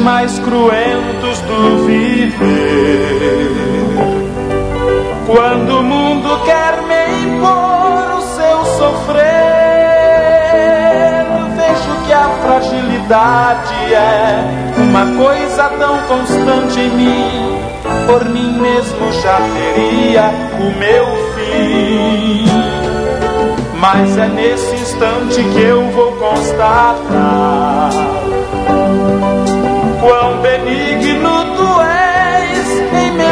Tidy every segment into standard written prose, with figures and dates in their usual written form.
mais cruentos do viver. Quando o mundo quer me impor o seu sofrer, vejo que a fragilidade é uma coisa tão constante em mim. Por mim mesmo já teria o meu fim. Mas é nesse instante que eu vou constatar quão benigno tu és em me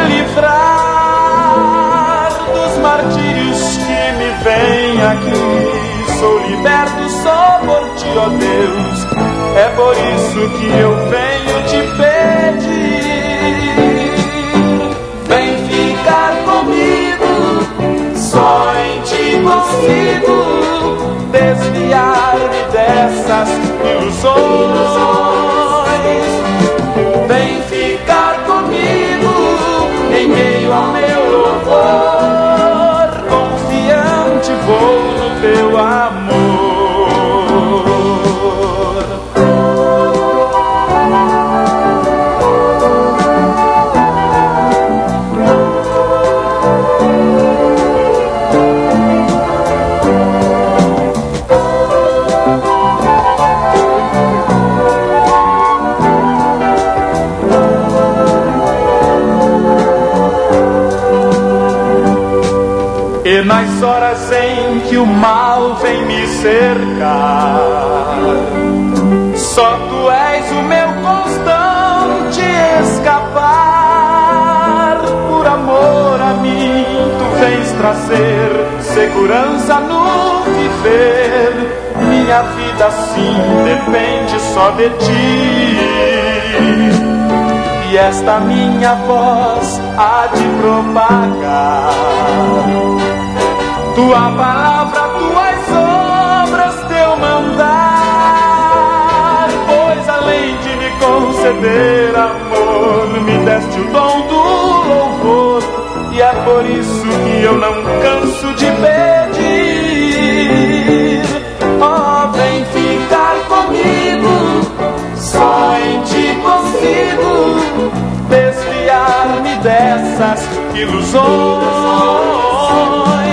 livrar dos martírios que me vêm aqui. Sou liberto só por ti, ó Deus. É por isso que eu venho te pedir. Vem ficar comigo, só em ti consigo desviar-me dessas ilusões. Vem ficar comigo em meio ao meu louvor, confiante vou no teu amor. E nas horas em que o mal vem me cercar, só tu és o meu constante escapar. Por amor a mim tu vens trazer segurança no viver. Minha vida assim depende só de ti, e esta minha voz há de propagar tua palavra, tuas obras, teu mandar. Pois além de me conceder amor, me deste o dom do louvor. E é por isso que eu não canso de pedir. Oh, vem ficar comigo, só em ti consigo desviar-me dessas ilusões.